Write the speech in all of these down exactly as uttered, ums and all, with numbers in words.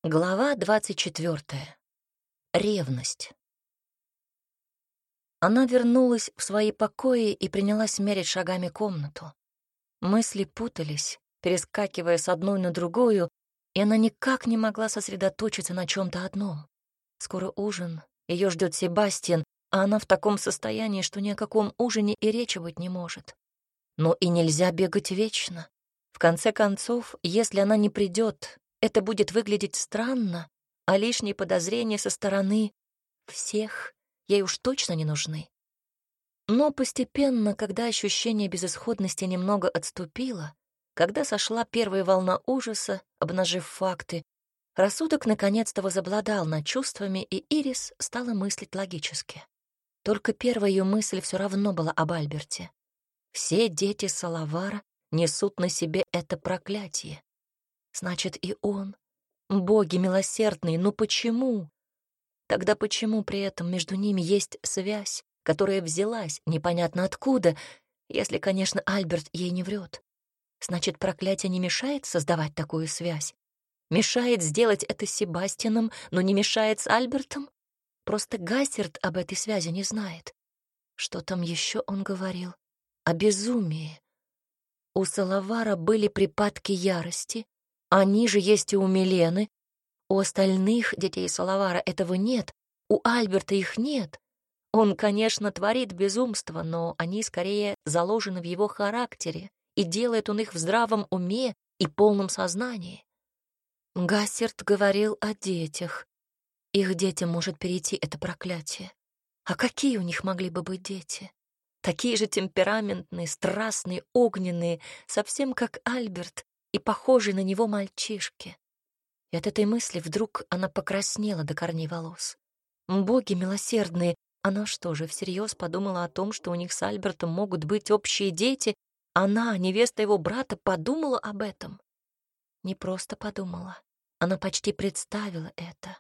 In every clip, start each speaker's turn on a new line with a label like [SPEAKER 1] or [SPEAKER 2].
[SPEAKER 1] Глава двадцать четвёртая. Ревность. Она вернулась в свои покои и принялась мерить шагами комнату. Мысли путались, перескакивая с одной на другую, и она никак не могла сосредоточиться на чем-то одном. Скоро ужин, ее ждет Себастьян, а она в таком состоянии, что ни о каком ужине и речи быть не может. Но и нельзя бегать вечно. В конце концов, если она не придет, это будет выглядеть странно, а лишние подозрения со стороны всех ей уж точно не нужны. Но постепенно, когда ощущение безысходности немного отступило, когда сошла первая волна ужаса, обнажив факты, рассудок наконец-то возобладал над чувствами, и Ирис стала мыслить логически. Только первая ее мысль все равно была об Альберте. Все дети Салавара несут на себе это проклятие. Значит, и он. Боги милосердные, но почему? Тогда почему при этом между ними есть связь, которая взялась непонятно откуда, если, конечно, Альберт ей не врет? Значит, проклятие не мешает создавать такую связь? Мешает сделать это с Себастьяном, но не мешает с Альбертом? Просто Гассерд об этой связи не знает. Что там еще он говорил? О безумии. У Салавара были припадки ярости, они же есть и у Милены. У остальных детей Салавара этого нет, у Альберта их нет. Он, конечно, творит безумство, но они скорее заложены в его характере, и делает он их в здравом уме и полном сознании. Гассерд говорил о детях. Их детям может перейти это проклятие. А какие у них могли бы быть дети? Такие же темпераментные, страстные, огненные, совсем как Альберт и похожие на него мальчишки. И от этой мысли вдруг она покраснела до корней волос. Боги милосердные, она что же, всерьез подумала о том, что у них с Альбертом могут быть общие дети? Она, невеста его брата, подумала об этом? Не просто подумала, она почти представила это.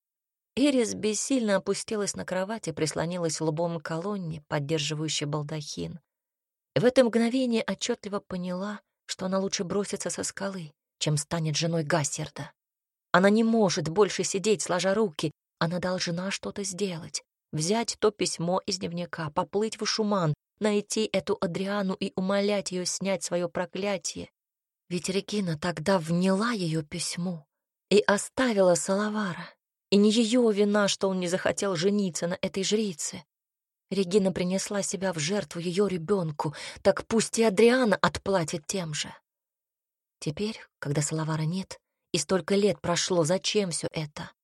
[SPEAKER 1] Ирис бессильно опустилась на кровать и прислонилась лбом к колонне, поддерживающей балдахин. В это мгновение отчетливо поняла, что она лучше бросится со скалы, чем станет женой Гассерда. Она не может больше сидеть, сложа руки. Она должна что-то сделать. Взять то письмо из дневника, поплыть в Шуман, найти эту Адриану и умолять ее снять свое проклятие. Ведь Регина тогда вняла ее письму и оставила Салавара. И не ее вина, что он не захотел жениться на этой жрице. Регина принесла себя в жертву ее ребенку, так пусть и Адриана отплатит тем же. Теперь, когда Салавара нет, и столько лет прошло, зачем все это?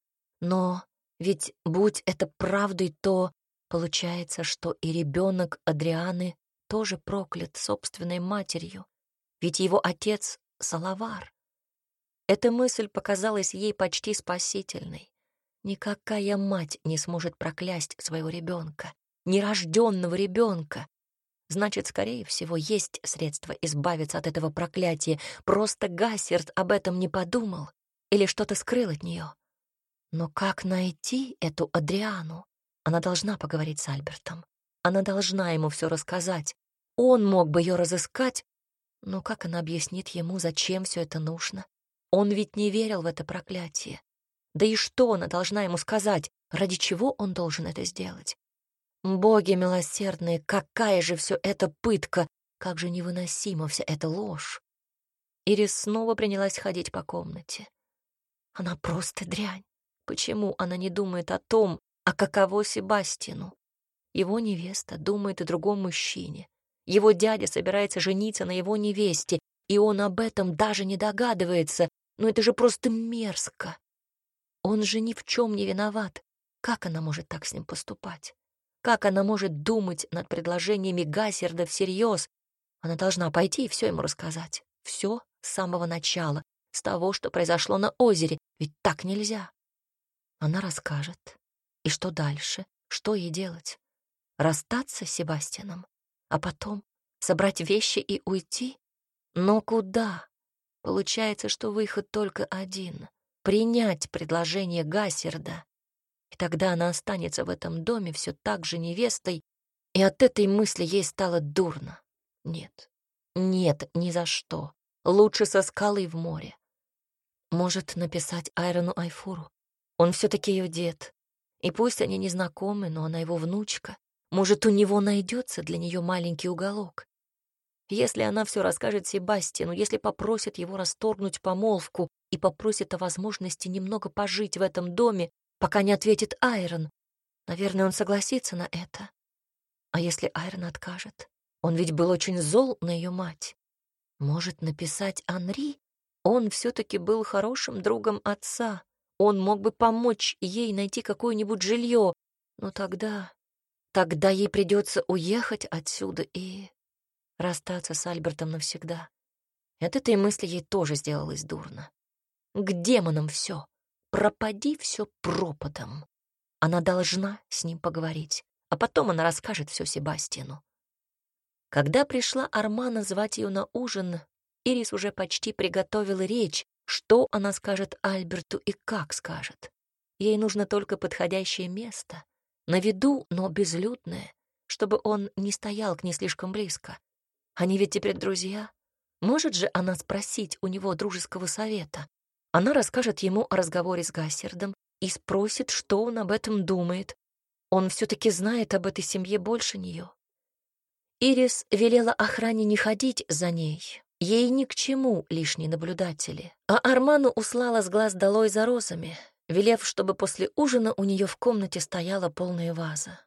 [SPEAKER 1] Но ведь, будь это правдой, то получается, что и ребенок Адрианы тоже проклят собственной матерью, ведь его отец — Салавар. Эта мысль показалась ей почти спасительной. Никакая мать не сможет проклясть своего ребенка, нерожденного ребенка. Значит, скорее всего, есть средства избавиться от этого проклятия. Просто Гассерд об этом не подумал или что-то скрыл от нее. Но как найти эту Адриану? Она должна поговорить с Альбертом. Она должна ему все рассказать. Он мог бы ее разыскать, но как она объяснит ему, зачем все это нужно? Он ведь не верил в это проклятие. Да и что она должна ему сказать? Ради чего он должен это сделать? Боги милосердные, какая же все это пытка! Как же невыносима вся эта ложь! Ирис снова принялась ходить по комнате. Она просто дрянь. Почему она не думает о том, а каково Себастьяну? Его невеста думает о другом мужчине. Его дядя собирается жениться на его невесте, и он об этом даже не догадывается. Но это же просто мерзко. Он же ни в чем не виноват. Как она может так с ним поступать? Как она может думать над предложениями Гассерда всерьез? Она должна пойти и все ему рассказать. Все с самого начала, с того, что произошло на озере. Ведь так нельзя. Она расскажет. И что дальше? Что ей делать? Расстаться с Себастьяном? А потом собрать вещи и уйти? Но куда? Получается, что выход только один — принять предложение Гассерда. И тогда она останется в этом доме все так же невестой, и от этой мысли ей стало дурно. Нет, нет, ни за что. Лучше со скалы в море. Может написать Айрону Айфуру. Он все-таки ее дед. И пусть они не знакомы, но она его внучка. Может, у него найдется для нее маленький уголок. Если она все расскажет Себастьяну, если попросит его расторгнуть помолвку и попросит о возможности немного пожить в этом доме, пока не ответит Айрон, наверное, он согласится на это. А если Айрон откажет? Он ведь был очень зол на ее мать. Может написать Анри? Он все-таки был хорошим другом отца. Он мог бы помочь ей найти какое-нибудь жилье. Но тогда... Тогда ей придется уехать отсюда и расстаться с Альбертом навсегда. От этой мысли ей тоже сделалось дурно. К демонам все. Пропади все пропадом. Она должна с ним поговорить, а потом она расскажет все Себастьяну. Когда пришла Армана звать ее на ужин, Ирис уже почти приготовила речь, что она скажет Альберту и как скажет. Ей нужно только подходящее место, на виду, но безлюдное, чтобы он не стоял к ней слишком близко. Они ведь теперь друзья. Может же она спросить у него дружеского совета? Она расскажет ему о разговоре с Гассердом и спросит, что он об этом думает. Он все-таки знает об этой семье больше нее. Ирис велела охране не ходить за ней. Ей ни к чему лишние наблюдатели. А Арману услала с глаз долой за розами, велев, чтобы после ужина у нее в комнате стояла полная ваза.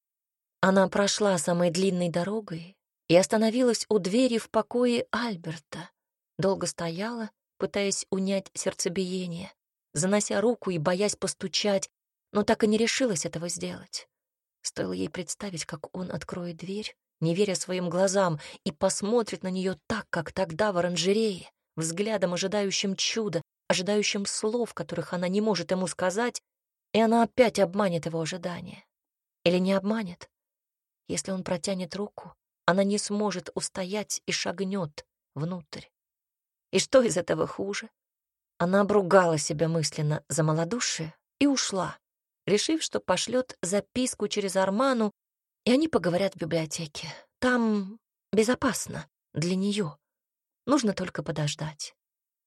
[SPEAKER 1] Она прошла самой длинной дорогой и остановилась у двери в покое Альберта. Долго стояла, пытаясь унять сердцебиение, занося руку и боясь постучать, но так и не решилась этого сделать. Стоило ей представить, как он откроет дверь, не веря своим глазам, и посмотрит на нее так, как тогда в оранжерее, взглядом, ожидающим чуда, ожидающим слов, которых она не может ему сказать, и она опять обманет его ожидания. Или не обманет? Если он протянет руку, она не сможет устоять и шагнет внутрь. И что из этого хуже? Она обругала себя мысленно за малодушие и ушла, решив, что пошлет записку через Арману, и они поговорят в библиотеке. Там безопасно для нее. Нужно только подождать.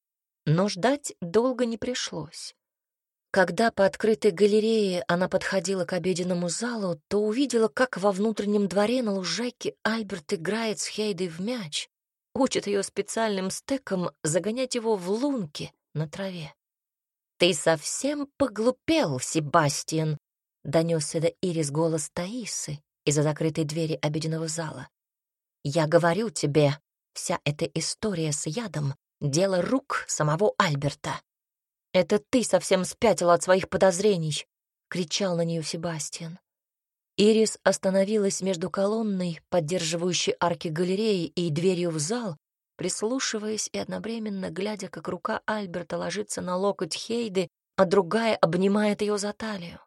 [SPEAKER 1] Но ждать долго не пришлось. Когда по открытой галерее она подходила к обеденному залу, то увидела, как во внутреннем дворе на лужайке Альберт играет с Хейдой в мяч, учит ее специальным стеком загонять его в лунки на траве. «Ты совсем поглупел, Себастьян!» — донесся до Ирис голос Таисы из-за закрытой двери обеденного зала. «Я говорю тебе, вся эта история с ядом — дело рук самого Альберта». «Это ты совсем спятила от своих подозрений!» — кричал на нее Себастьян. Ирис остановилась между колонной, поддерживающей арки галереи, и дверью в зал, прислушиваясь и одновременно глядя, как рука Альберта ложится на локоть Хейды, а другая обнимает ее за талию.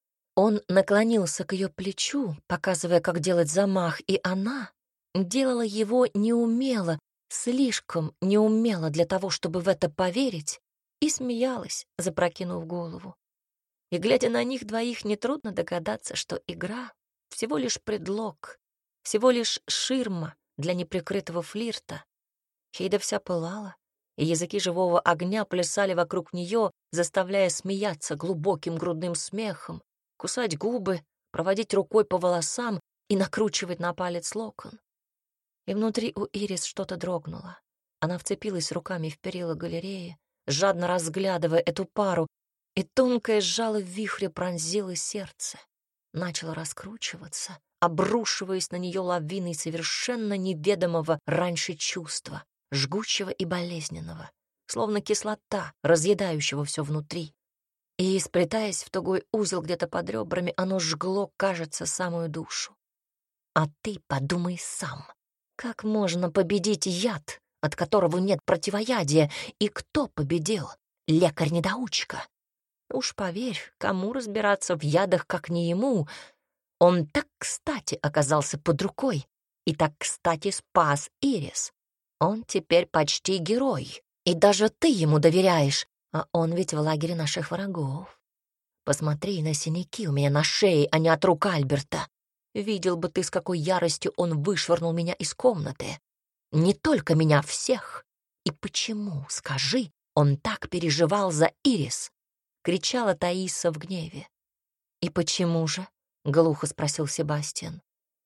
[SPEAKER 1] Он наклонился к ее плечу, показывая, как делать замах, и она делала его неумело, слишком неумело для того, чтобы в это поверить, и смеялась, запрокинув голову. И, глядя на них двоих, нетрудно догадаться, что игра — всего лишь предлог, всего лишь ширма для неприкрытого флирта. Хейда вся пылала, и языки живого огня плясали вокруг нее, заставляя смеяться глубоким грудным смехом, кусать губы, проводить рукой по волосам и накручивать на палец локон. И внутри у Ирис что-то дрогнуло. Она вцепилась руками в перила галереи, жадно разглядывая эту пару, и тонкое жало в вихре пронзило сердце, начало раскручиваться, обрушиваясь на нее лавиной совершенно неведомого раньше чувства, жгучего и болезненного, словно кислота, разъедающего все внутри. И, сплетаясь в тугой узел где-то под ребрами, оно жгло, кажется, самую душу. А ты подумай сам, как можно победить яд, от которого нет противоядия, и кто победил? Лекарь-недоучка. Уж поверь, кому разбираться в ядах, как не ему. Он так кстати оказался под рукой и так кстати спас Ирис. Он теперь почти герой, и даже ты ему доверяешь, а он ведь в лагере наших врагов. Посмотри на синяки у меня на шее, а не от рук Альберта. Видел бы ты, с какой яростью он вышвырнул меня из комнаты. Не только меня, всех. И почему, скажи, Он так переживал за Ирис!» — кричала Таиса в гневе. «И почему же?» — глухо спросил Себастьян.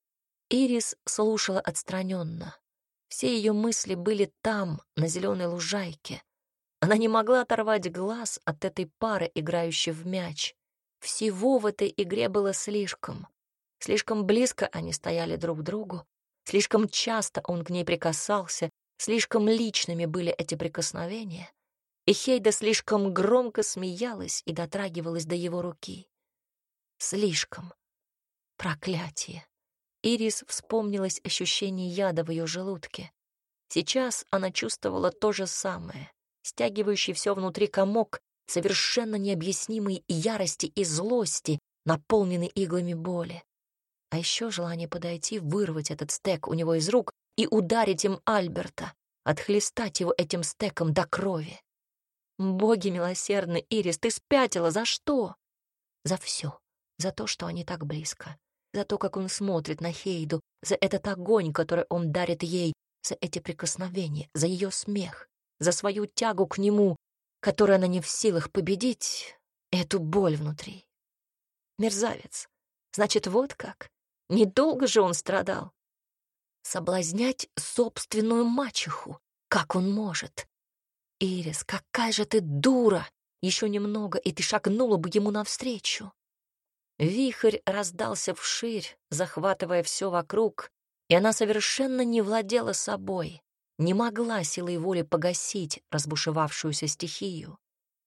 [SPEAKER 1] Ирис слушала отстраненно. Все ее мысли были там, на зеленой лужайке. Она не могла оторвать глаз от этой пары, играющей в мяч. Всего в этой игре было слишком. Слишком близко они стояли друг к другу, слишком часто он к ней прикасался, слишком личными были эти прикосновения. И Хейда слишком громко смеялась и дотрагивалась до его руки. Слишком. Проклятие. Ирис вспомнилось ощущение яда в ее желудке. Сейчас она чувствовала то же самое, стягивающий все внутри комок совершенно необъяснимой ярости и злости, наполненный иглами боли. А еще желание подойти, вырвать этот стек у него из рук и ударить им Альберта, отхлестать его этим стеком до крови. Боги милосердны, Ирис, ты спятила. За что? За все. За то, что они так близко. За то, как он смотрит на Хейду, за этот огонь, который он дарит ей, за эти прикосновения, за ее смех, за свою тягу к нему, которую она не в силах победить, эту боль внутри. Мерзавец. Значит, вот как. Недолго же он страдал. Соблазнять собственную мачеху. Как он может? Ирис, какая же ты дура! Еще немного, и ты шагнула бы ему навстречу. Вихрь раздался вширь, захватывая все вокруг, и она совершенно не владела собой, не могла силой воли погасить разбушевавшуюся стихию.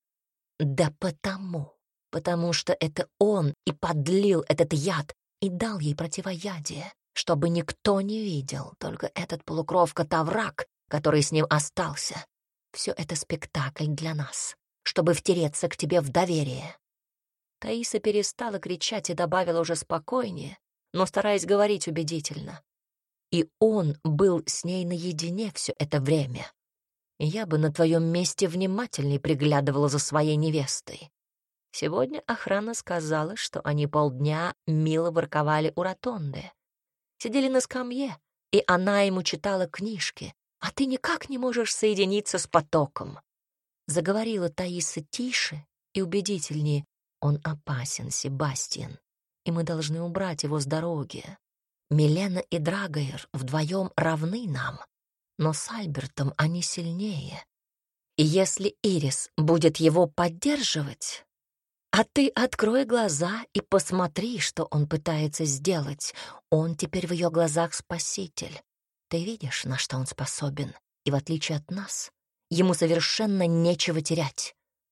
[SPEAKER 1] Да потому, потому что это он и подлил этот яд и дал ей противоядие, чтобы никто не видел, только этот полукровка-таврак, который с ним остался. Все это спектакль для нас, чтобы втереться к тебе в доверие. Таиса перестала кричать и добавила уже спокойнее, но стараясь говорить убедительно. И он был с ней наедине все это время. Я бы на твоем месте внимательней приглядывала за своей невестой. Сегодня охрана сказала, что они полдня мило ворковали у ротонды. Сидели на скамье, и она ему читала книжки, а ты никак не можешь соединиться с потоком. Заговорила Таиса тише и убедительнее. Он опасен, Себастьян, и мы должны убрать его с дороги. Милена и Драгоер вдвоем равны нам, но с Альбертом они сильнее. И если Ирис будет его поддерживать, а ты открой глаза и посмотри, что он пытается сделать. Он теперь в ее глазах спаситель. Ты видишь, на что он способен, и в отличие от нас, ему совершенно нечего терять.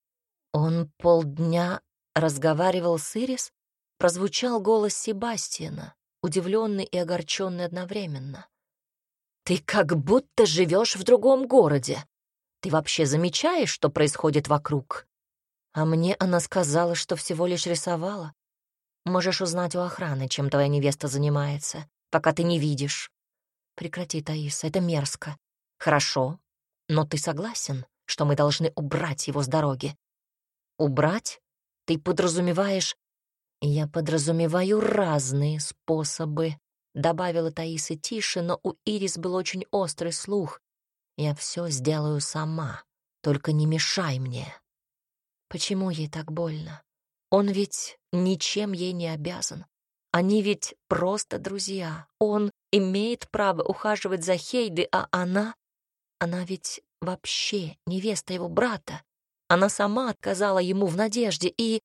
[SPEAKER 1] Он полдня разговаривал с Ирис, прозвучал голос Себастьяна, удивленный и огорченный одновременно. «Ты как будто живешь в другом городе. Ты вообще замечаешь, что происходит вокруг?» А мне она сказала, что всего лишь рисовала. Можешь узнать у охраны, чем твоя невеста занимается, пока ты не видишь. Прекрати, Таиса, это мерзко. Хорошо, но ты согласен, что мы должны убрать его с дороги? Убрать? Ты подразумеваешь... Я подразумеваю разные способы, добавила Таиса тише, но у Ирис был очень острый слух. Я все сделаю сама, только не мешай мне. Почему ей так больно? Он ведь ничем ей не обязан. Они ведь просто друзья. Он имеет право ухаживать за Хейдой, а она... Она ведь вообще невеста его брата. Она сама отказала ему в надежде, и...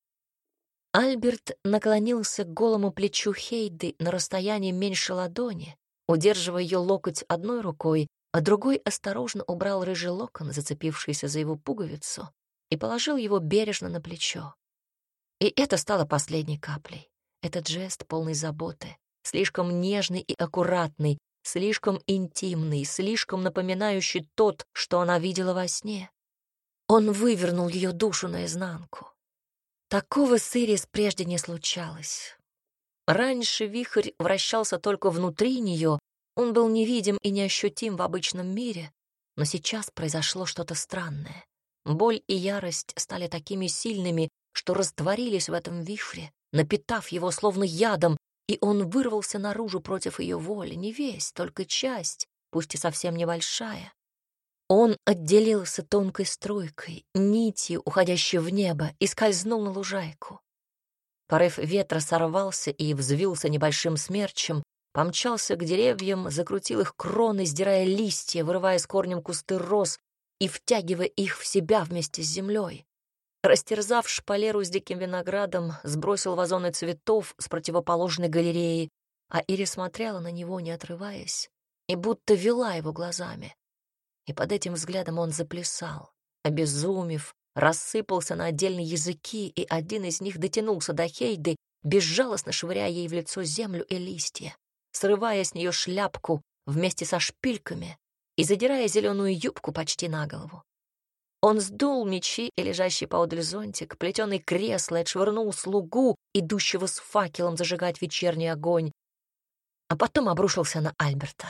[SPEAKER 1] Альберт наклонился к голому плечу Хейды на расстоянии меньше ладони, удерживая ее локоть одной рукой, а другой осторожно убрал рыжий локон, зацепившийся за его пуговицу, и положил его бережно на плечо. И это стало последней каплей. Этот жест полный заботы, слишком нежный и аккуратный, слишком интимный, слишком напоминающий тот, что она видела во сне. Он вывернул ее душу наизнанку. Такого с Ирис прежде не случалось. Раньше вихрь вращался только внутри нее, он был невидим и неощутим в обычном мире, но сейчас произошло что-то странное. Боль и ярость стали такими сильными, что растворились в этом вихре, напитав его словно ядом, и он вырвался наружу против ее воли, не весь, только часть, пусть и совсем небольшая. Он отделился тонкой струйкой, нитью, уходящей в небо, и скользнул на лужайку. Порыв ветра сорвался и взвился небольшим смерчем, помчался к деревьям, закрутил их кроны, сдирая листья, вырывая с корнем кусты роз и втягивая их в себя вместе с землей. Растерзав шпалеру с диким виноградом, сбросил вазоны цветов с противоположной галереи, а Ири смотрела на него, не отрываясь, и будто вела его глазами. И под этим взглядом он заплясал, обезумев, рассыпался на отдельные языки, и один из них дотянулся до Хейды, безжалостно швыряя ей в лицо землю и листья, срывая с нее шляпку вместе со шпильками и задирая зеленую юбку почти на голову. Он сдул мечи и лежащий поодаль зонтик, плетеный кресло, и отшвырнул слугу, идущего с факелом зажигать вечерний огонь, а потом обрушился на Альберта.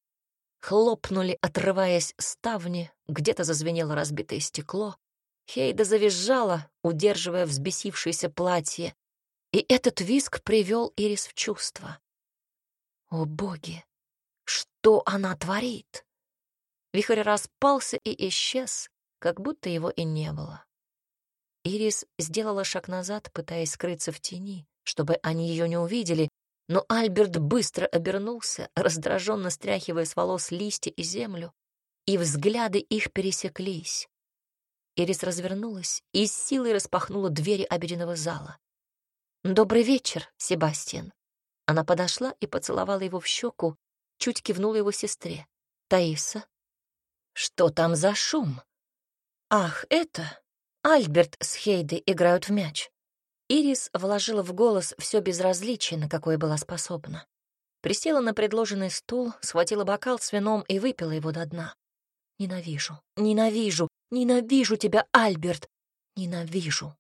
[SPEAKER 1] Хлопнули, отрываясь ставни, где-то зазвенело разбитое стекло. Хейда завизжала, удерживая взбесившееся платье, и этот визг привел Ирис в чувство. О, боги! Что она творит? Вихрь распался и исчез, как будто его и не было. Ирис сделала шаг назад, пытаясь скрыться в тени, чтобы они ее не увидели, но Альберт быстро обернулся, раздраженно стряхивая с волос листья и землю, и взгляды их пересеклись. Ирис развернулась и с силой распахнула двери обеденного зала. «Добрый вечер, Себастьян». Она подошла и поцеловала его в щеку, чуть кивнула его сестре. «Таиса?» «Что там за шум?» «Ах, это...» Альберт с Хейдой играют в мяч. Ирис вложила в голос все безразличие, на какое была способна. Присела на предложенный стул, схватила бокал с вином и выпила его до дна. «Ненавижу, ненавижу, ненавижу тебя, Альберт! Ненавижу!»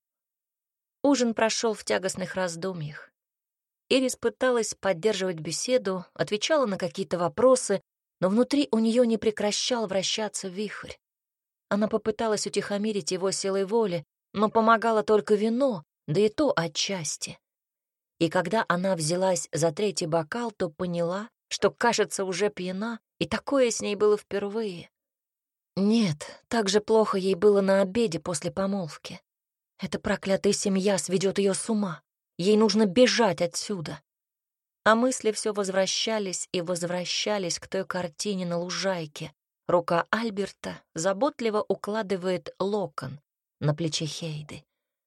[SPEAKER 1] Ужин прошел в тягостных раздумьях. Ирис пыталась поддерживать беседу, отвечала на какие-то вопросы, но внутри у нее не прекращал вращаться вихрь. Она попыталась утихомирить его силой воли, но помогало только вино, да и то отчасти. И когда она взялась за третий бокал, то поняла, что, кажется, уже пьяна, и такое с ней было впервые. Нет, так же плохо ей было на обеде после помолвки. Эта проклятая семья сведет ее с ума. Ей нужно бежать отсюда. А мысли все возвращались и возвращались к той картине на лужайке. Рука Альберта заботливо укладывает локон на плече Хейды.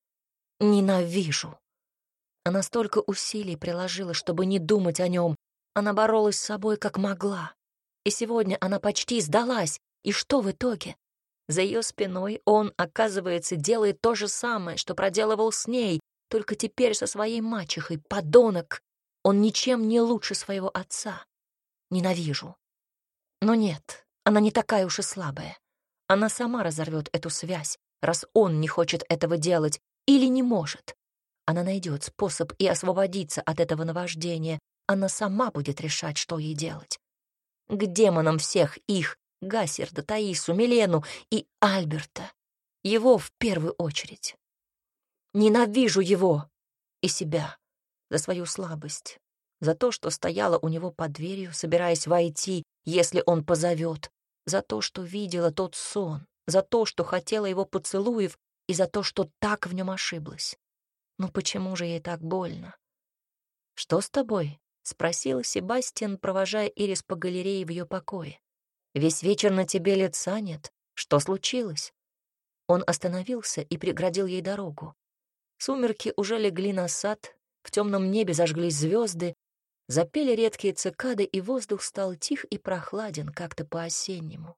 [SPEAKER 1] Ненавижу. Она столько усилий приложила, чтобы не думать о нем. Она боролась с собой как могла. И сегодня она почти сдалась. И что в итоге? За ее спиной он, оказывается, делает то же самое, что проделывал с ней, только теперь со своей мачехой. Подонок! Он ничем не лучше своего отца. Ненавижу. Но нет, она не такая уж и слабая. Она сама разорвет эту связь, раз он не хочет этого делать или не может. Она найдет способ и освободиться от этого наваждения. Она сама будет решать, что ей делать. К демонам всех их, Гассерда, Таису, Милену и Альберта. Его в первую очередь. Ненавижу его и себя за свою слабость, за то, что стояла у него под дверью, собираясь войти, если он позовет, за то, что видела тот сон, за то, что хотела его поцелуев, и за то, что так в нем ошиблась. Но почему же ей так больно? «Что с тобой?» — спросил Себастьян, провожая Ирис по галерее в ее покое. «Весь вечер на тебе лица нет. Что случилось?» Он остановился и преградил ей дорогу. Сумерки уже легли на сад, в темном небе зажглись звезды, запели редкие цикады, и воздух стал тих и прохладен, как-то по-осеннему.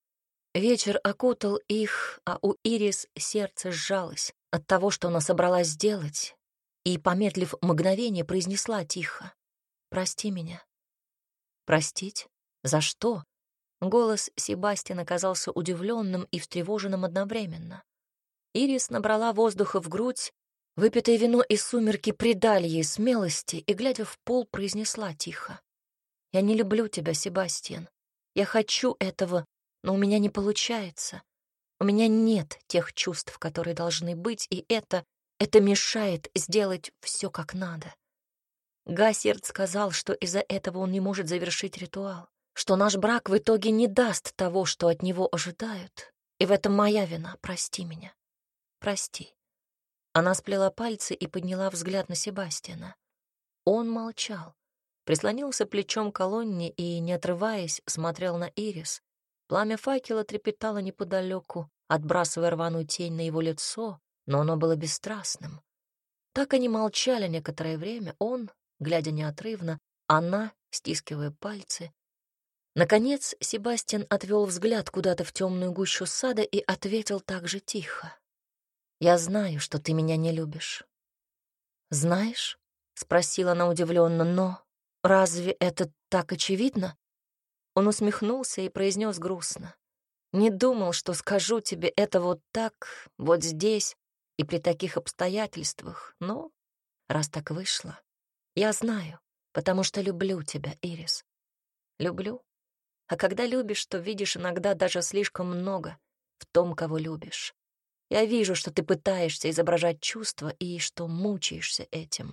[SPEAKER 1] Вечер окутал их, а у Ирис сердце сжалось от того, что она собралась сделать, и, помедлив мгновение, произнесла тихо: «Прости меня». «Простить? За что?» Голос Себастьяна казался удивленным и встревоженным одновременно. Ирис набрала воздуха в грудь, выпитое вино и сумерки придали ей смелости, и, глядя в пол, произнесла тихо: «Я не люблю тебя, Себастьян. Я хочу этого, но у меня не получается. У меня нет тех чувств, которые должны быть, и это, это мешает сделать все как надо». Гассерд сказал, что из-за этого он не может завершить ритуал, что наш брак в итоге не даст того, что от него ожидают. И в этом моя вина. Прости меня. Прости». Она сплела пальцы и подняла взгляд на Себастьяна. Он молчал, прислонился плечом к колонне и, не отрываясь, смотрел на Ирис. Пламя факела трепетало неподалеку, отбрасывая рваную тень на его лицо, но оно было бесстрастным. Так они молчали некоторое время, он, глядя неотрывно, она, стискивая пальцы. Наконец Себастьян отвел взгляд куда-то в темную гущу сада и ответил так же тихо. «Я знаю, что ты меня не любишь». «Знаешь?» — спросила она удивленно, «но разве это так очевидно?» Он усмехнулся и произнес грустно. «Не думал, что скажу тебе это вот так, вот здесь и при таких обстоятельствах, но раз так вышло, я знаю, потому что люблю тебя, Ирис. Люблю. А когда любишь, то видишь иногда даже слишком много в том, кого любишь. Я вижу, что ты пытаешься изображать чувства и что мучаешься этим».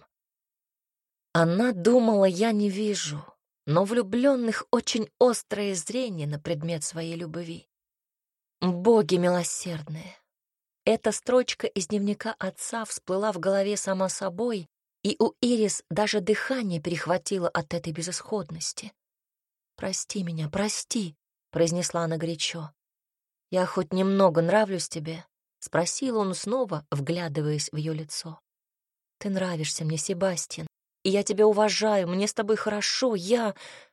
[SPEAKER 1] Она думала, я не вижу, но влюбленных очень острое зрение на предмет своей любви. Боги милосердные. Эта строчка из дневника отца всплыла в голове сама собой, и у Ирис даже дыхание перехватило от этой безысходности. «Прости меня, прости», — произнесла она горячо. «Я хоть немного нравлюсь тебе?» — спросил он снова, вглядываясь в ее лицо. «Ты нравишься мне, Себастьян, и я тебя уважаю, мне с тобой хорошо, я...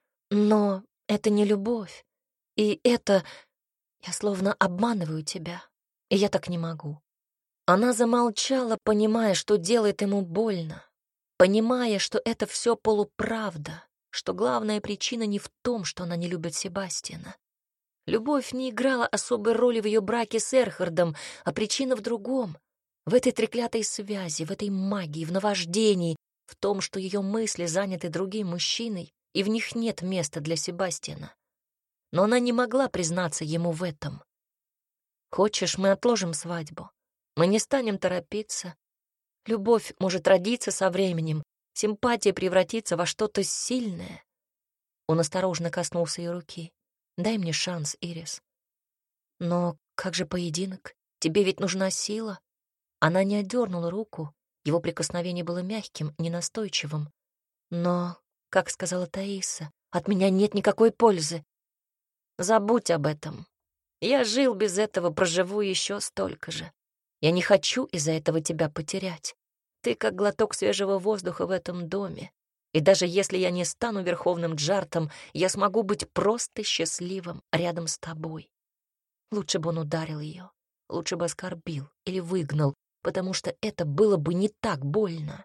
[SPEAKER 1] Но это не любовь, и это... Я словно обманываю тебя, и я так не могу». Она замолчала, понимая, что делает ему больно, понимая, что это все полуправда, что главная причина не в том, что она не любит Себастьяна. Любовь не играла особой роли в ее браке с Эрхардом, а причина в другом, в этой треклятой связи, в этой магии, в наваждении, в том, что ее мысли заняты другим мужчиной, и в них нет места для Себастьяна. Но она не могла признаться ему в этом. «Хочешь, мы отложим свадьбу? Мы не станем торопиться. Любовь может родиться со временем, симпатия превратиться во что-то сильное». Он осторожно коснулся ее руки. «Дай мне шанс, Ирис». «Но как же поединок? Тебе ведь нужна сила». Она не отдернула руку, его прикосновение было мягким, ненастойчивым. «Но, как сказала Таиса, от меня нет никакой пользы». «Забудь об этом. Я жил без этого, проживу еще столько же. Я не хочу из-за этого тебя потерять. Ты как глоток свежего воздуха в этом доме. И даже если я не стану верховным Джартом, я смогу быть просто счастливым рядом с тобой». Лучше бы он ударил ее, лучше бы оскорбил или выгнал, потому что это было бы не так больно.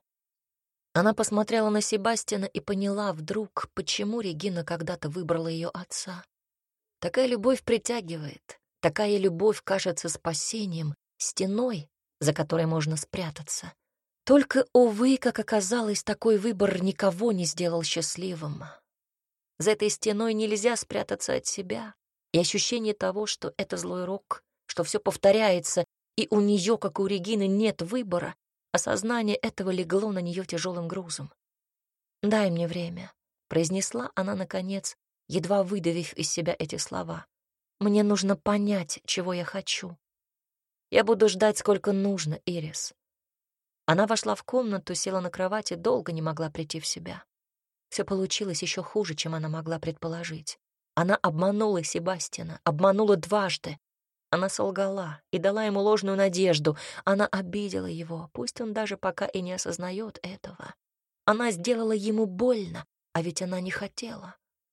[SPEAKER 1] Она посмотрела на Себастьяна и поняла вдруг, почему Регина когда-то выбрала ее отца. Такая любовь притягивает, такая любовь кажется спасением, стеной, за которой можно спрятаться. Только, увы, как оказалось, такой выбор никого не сделал счастливым. За этой стеной нельзя спрятаться от себя, и ощущение того, что это злой рок, что все повторяется, и у нее, как у Регины, нет выбора, осознание этого легло на нее тяжелым грузом. «Дай мне время», — произнесла она, наконец, едва выдавив из себя эти слова. «Мне нужно понять, чего я хочу. Я буду ждать, сколько нужно, Ирис». Она вошла в комнату, села на кровати, долго не могла прийти в себя. Все получилось еще хуже, чем она могла предположить. Она обманула Себастьяна, обманула дважды. Она солгала и дала ему ложную надежду. Она обидела его, пусть он даже пока и не осознает этого. Она сделала ему больно, а ведь она не хотела.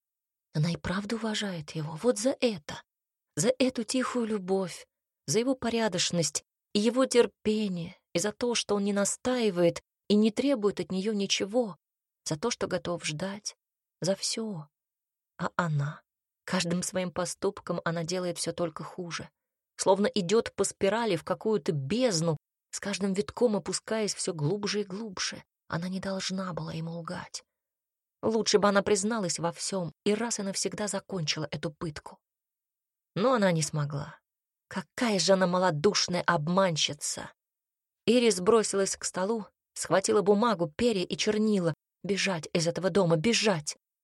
[SPEAKER 1] Она и правда уважает его вот за это, за эту тихую любовь, за его порядочность и его терпение, и за то, что он не настаивает и не требует от нее ничего, за то, что готов ждать, за все. А она? Каждым своим поступком она делает все только хуже, словно идет по спирали в какую-то бездну, с каждым витком опускаясь все глубже и глубже. Она не должна была ему лгать. Лучше бы она призналась во всем и раз и навсегда закончила эту пытку. Но она не смогла. Какая же она малодушная обманщица! Ирис бросилась к столу, схватила бумагу, перья и чернила. Бежать из этого дома, бежать!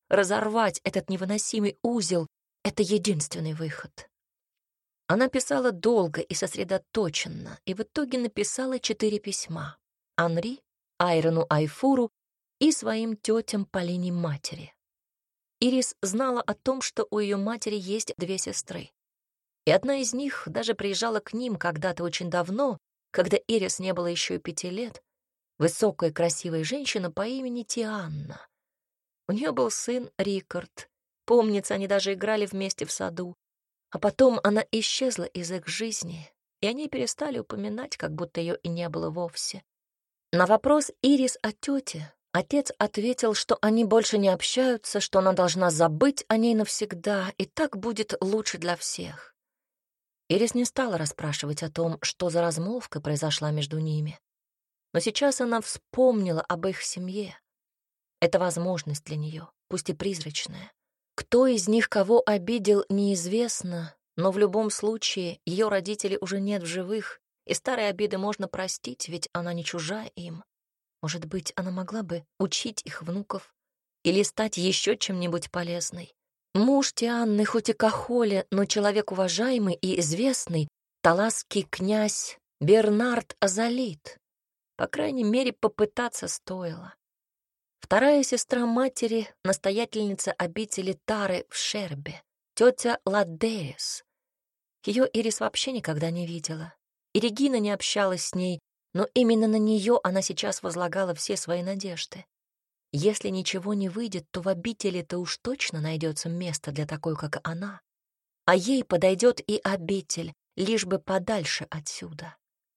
[SPEAKER 1] разорвать этот невыносимый узел — это единственный выход. Она писала долго и сосредоточенно, и в итоге написала четыре письма: Анри, Айрону Айфуру и своим тетям по линии матери. Ирис знала о том, что у ее матери есть две сестры. И одна из них даже приезжала к ним когда-то очень давно, когда Ирис не было еще и пяти лет, высокая красивая женщина по имени Тианна. У нее был сын Рикард. Помнится, они даже играли вместе в саду. А потом она исчезла из их жизни, и они перестали упоминать, как будто ее и не было вовсе. На вопрос Ирис о тете отец ответил, что они больше не общаются, что она должна забыть о ней навсегда, и так будет лучше для всех. Ирис не стала расспрашивать о том, что за размолвка произошла между ними. Но сейчас она вспомнила об их семье. Это возможность для нее, пусть и призрачная. Кто из них кого обидел, неизвестно, но в любом случае ее родителей уже нет в живых, и старые обиды можно простить, ведь она не чужая им. Может быть, она могла бы учить их внуков или стать еще чем-нибудь полезной. Муж Тианны хоть и кахоля, но человек уважаемый и известный, таласский князь Бернард Азалит. По крайней мере, попытаться стоило. Вторая сестра матери — настоятельница обители Тары в Шербе, тетя Ладерис. Ее Ирис вообще никогда не видела, и Регина не общалась с ней, но именно на нее она сейчас возлагала все свои надежды. Если ничего не выйдет, то в обители-то уж точно найдется место для такой, как она. А ей подойдет и обитель, лишь бы подальше отсюда.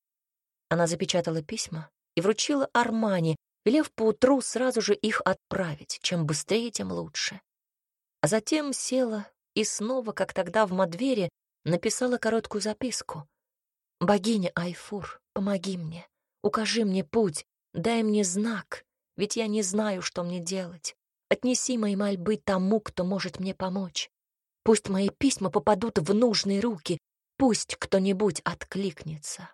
[SPEAKER 1] Она запечатала письма и вручила Армане, велев поутру сразу же их отправить. Чем быстрее, тем лучше. А затем села и снова, как тогда в Мадвере, написала короткую записку. «Богиня Айфур, помоги мне, укажи мне путь, дай мне знак, ведь я не знаю, что мне делать. Отнеси мои мольбы тому, кто может мне помочь. Пусть мои письма попадут в нужные руки, пусть кто-нибудь откликнется».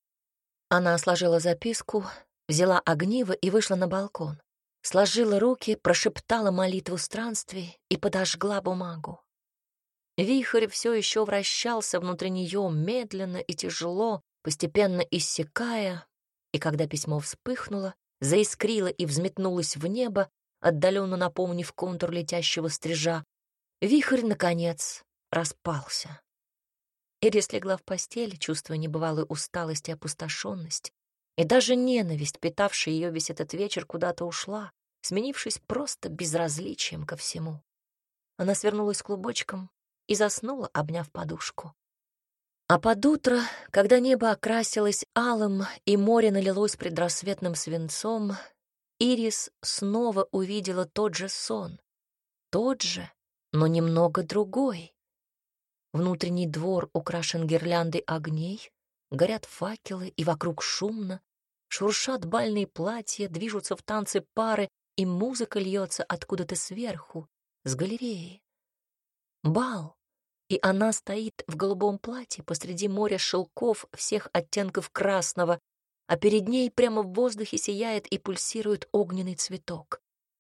[SPEAKER 1] Она сложила записку, взяла огниво и вышла на балкон. Сложила руки, прошептала молитву странствий и подожгла бумагу. Вихрь все еще вращался внутри нее медленно и тяжело, постепенно иссякая, и когда письмо вспыхнуло, заискрило и взметнулось в небо, отдаленно напомнив контур летящего стрижа, вихрь, наконец, распался. Ирис легла в постель, чувствуя небывалую усталость и опустошенность, и даже ненависть, питавшая ее весь этот вечер, куда-то ушла, сменившись просто безразличием ко всему. Она свернулась клубочком и заснула, обняв подушку. А под утро, когда небо окрасилось алым и море налилось предрассветным свинцом, Ирис снова увидела тот же сон. Тот же, но немного другой. Внутренний двор украшен гирляндой огней, горят факелы, и вокруг шумно, шуршат бальные платья, движутся в танцы пары, и музыка льется откуда-то сверху, с галереи. Бал, и она стоит в голубом платье посреди моря шелков всех оттенков красного, а перед ней прямо в воздухе сияет и пульсирует огненный цветок.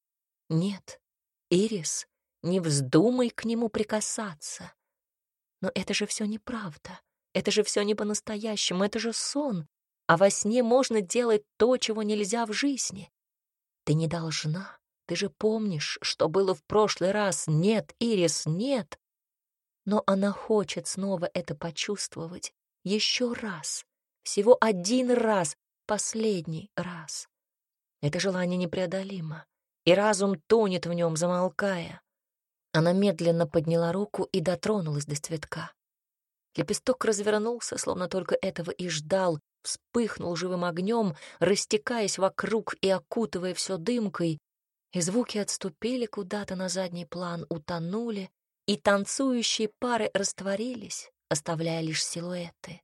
[SPEAKER 1] Нет, Ирис, не вздумай к нему прикасаться. Но это же все неправда, это же все не по-настоящему, это же сон, а во сне можно делать то, чего нельзя в жизни. Ты не должна, ты же помнишь, что было в прошлый раз. Нет, Ирис, нет. Но она хочет снова это почувствовать. Еще раз, всего один раз, последний раз. Это желание непреодолимо, и разум тонет в нем, замолкая. Она медленно подняла руку и дотронулась до цветка. Лепесток развернулся, словно только этого и ждал, вспыхнул живым огнем, растекаясь вокруг и окутывая все дымкой, и звуки отступили куда-то на задний план, утонули, и танцующие пары растворились, оставляя лишь силуэты.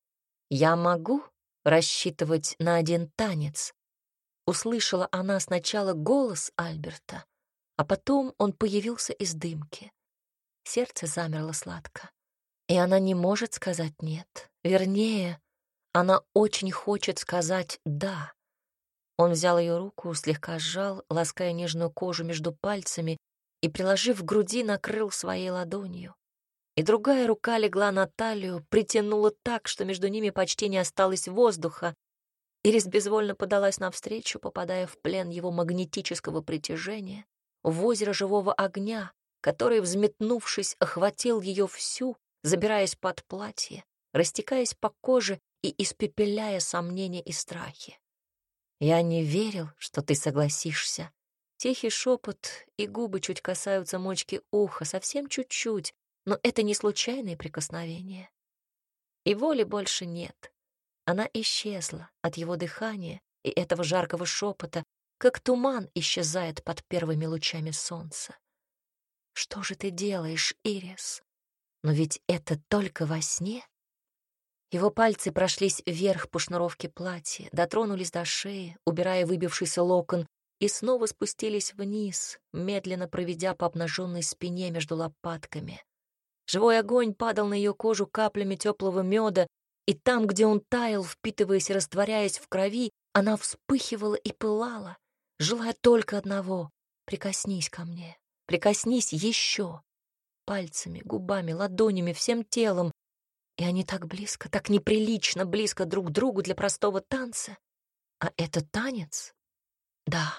[SPEAKER 1] «Я могу рассчитывать на один танец?» Услышала она сначала голос Альберта, а потом он появился из дымки. Сердце замерло сладко, и она не может сказать «нет». Вернее, она очень хочет сказать «да». Он взял ее руку, слегка сжал, лаская нежную кожу между пальцами, и, приложив к груди, накрыл своей ладонью. И другая рука легла на талию, притянула так, что между ними почти не осталось воздуха. Ирис безвольно подалась навстречу, попадая в плен его магнетического притяжения, в озеро живого огня, который, взметнувшись, охватил ее всю, забираясь под платье, растекаясь по коже и испепеляя сомнения и страхи. «Я не верил, что ты согласишься». Тихий шепот, и губы чуть касаются мочки уха, совсем чуть-чуть, но это не случайное прикосновение. И воли больше нет. Она исчезла от его дыхания и этого жаркого шепота, как туман исчезает под первыми лучами солнца. «Что же ты делаешь, Ирис? Но ведь это только во сне». Его пальцы прошлись вверх по шнуровке платья, дотронулись до шеи, убирая выбившийся локон, и снова спустились вниз, медленно проведя по обнаженной спине между лопатками. Живой огонь падал на ее кожу каплями теплого меда, и там, где он таял, впитываясь и растворяясь в крови, она вспыхивала и пылала, желая только одного — прикоснись ко мне, прикоснись еще. Пальцами, губами, ладонями, всем телом. И они так близко, так неприлично близко друг к другу для простого танца. А это танец? Да.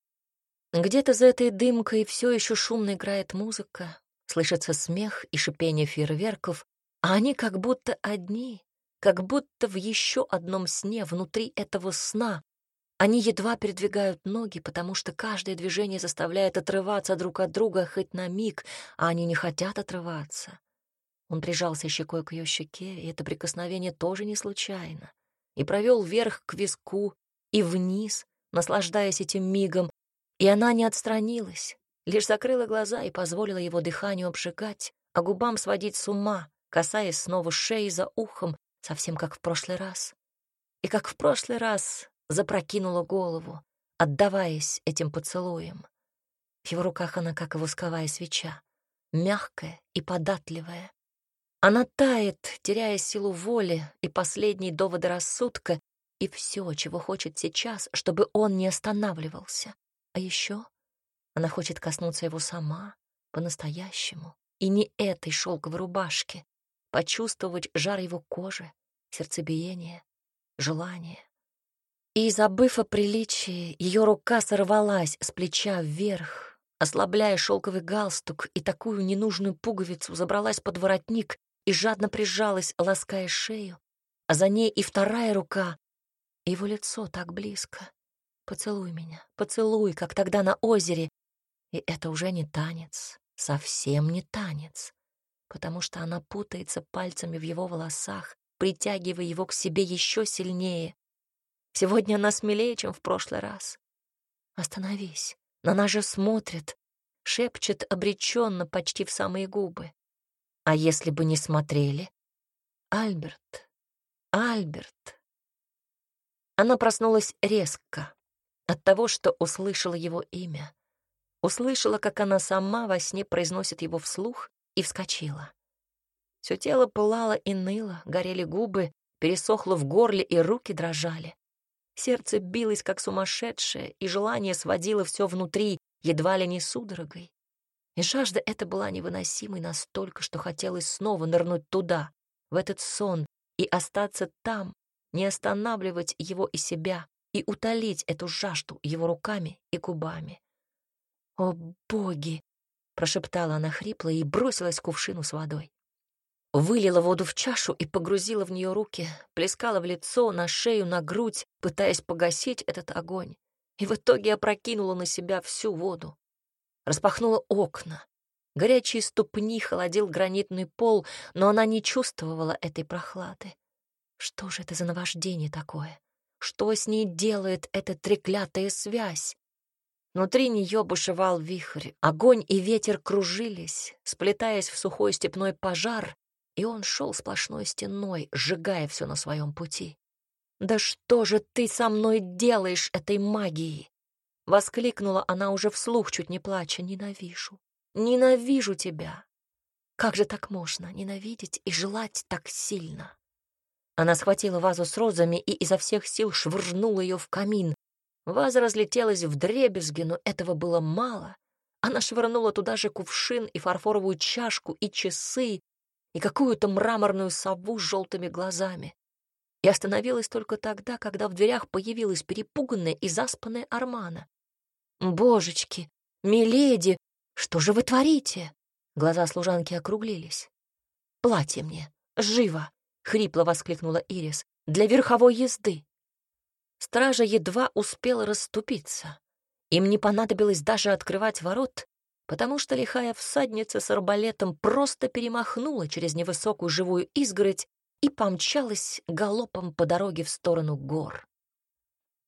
[SPEAKER 1] Где-то за этой дымкой все еще шумно играет музыка, слышится смех и шипение фейерверков, а они как будто одни, как будто в еще одном сне внутри этого сна. Они едва передвигают ноги, потому что каждое движение заставляет отрываться друг от друга хоть на миг, а они не хотят отрываться. Он прижался щекой к ее щеке, и это прикосновение тоже не случайно, и провел вверх к виску и вниз, наслаждаясь этим мигом, и она не отстранилась, лишь закрыла глаза и позволила его дыханию обжигать, а губам сводить с ума, касаясь снова шеи за ухом, совсем как в прошлый раз. И как в прошлый раз запрокинула голову, отдаваясь этим поцелуям. В его руках она как восковая свеча, мягкая и податливая. Она тает, теряя силу воли и последние доводы рассудка, и все, чего хочет сейчас, чтобы он не останавливался. А еще она хочет коснуться его сама, по-настоящему, и не этой шелковой рубашки, почувствовать жар его кожи, сердцебиение, желание. И, забыв о приличии, ее рука сорвалась с плеча вверх, ослабляя шелковый галстук, и такую ненужную пуговицу забралась под воротник и жадно прижалась, лаская шею, а за ней и вторая рука, и его лицо так близко. «Поцелуй меня, поцелуй, как тогда на озере». И это уже не танец, совсем не танец, потому что она путается пальцами в его волосах, притягивая его к себе еще сильнее. Сегодня она смелее, чем в прошлый раз. «Остановись, на нас же смотрят», — шепчет обреченно почти в самые губы. А если бы не смотрели? Альберт, Альберт. Она проснулась резко от того, что услышала его имя. Услышала, как она сама во сне произносит его вслух, и вскочила. Все тело пылало и ныло, горели губы, пересохло в горле, и руки дрожали. Сердце билось, как сумасшедшее, и желание сводило все внутри, едва ли не судорогой. И жажда эта была невыносимой настолько, что хотелось снова нырнуть туда, в этот сон, и остаться там, не останавливать его и себя, и утолить эту жажду его руками и губами. «О, боги!» — прошептала она хрипло и бросилась к кувшину с водой. Вылила воду в чашу и погрузила в нее руки, плескала в лицо, на шею, на грудь, пытаясь погасить этот огонь, и в итоге опрокинула на себя всю воду. Распахнула окна. Горячие ступни холодил гранитный пол, но она не чувствовала этой прохлады. Что же это за наваждение такое? Что с ней делает эта треклятая связь? Внутри нее бушевал вихрь, огонь и ветер кружились, сплетаясь в сухой степной пожар, и он шел сплошной стеной, сжигая все на своем пути. «Да что же ты со мной делаешь этой магией?» Воскликнула она уже вслух, чуть не плача. «Ненавижу, ненавижу тебя! Как же так можно ненавидеть и желать так сильно?» Она схватила вазу с розами и изо всех сил швырнула ее в камин. Ваза разлетелась вдребезги, но этого было мало. Она швырнула туда же кувшин и фарфоровую чашку, и часы, и какую-то мраморную сову с желтыми глазами. И остановилась только тогда, когда в дверях появилась перепуганная и заспанная Армана. «Божечки! Миледи! Что же вы творите?» Глаза служанки округлились. «Платье мне! Живо!» — хрипло воскликнула Ирис. «Для верховой езды!» Стража едва успела расступиться. Им не понадобилось даже открывать ворот, потому что лихая всадница с арбалетом просто перемахнула через невысокую живую изгородь и помчалась галопом по дороге в сторону гор.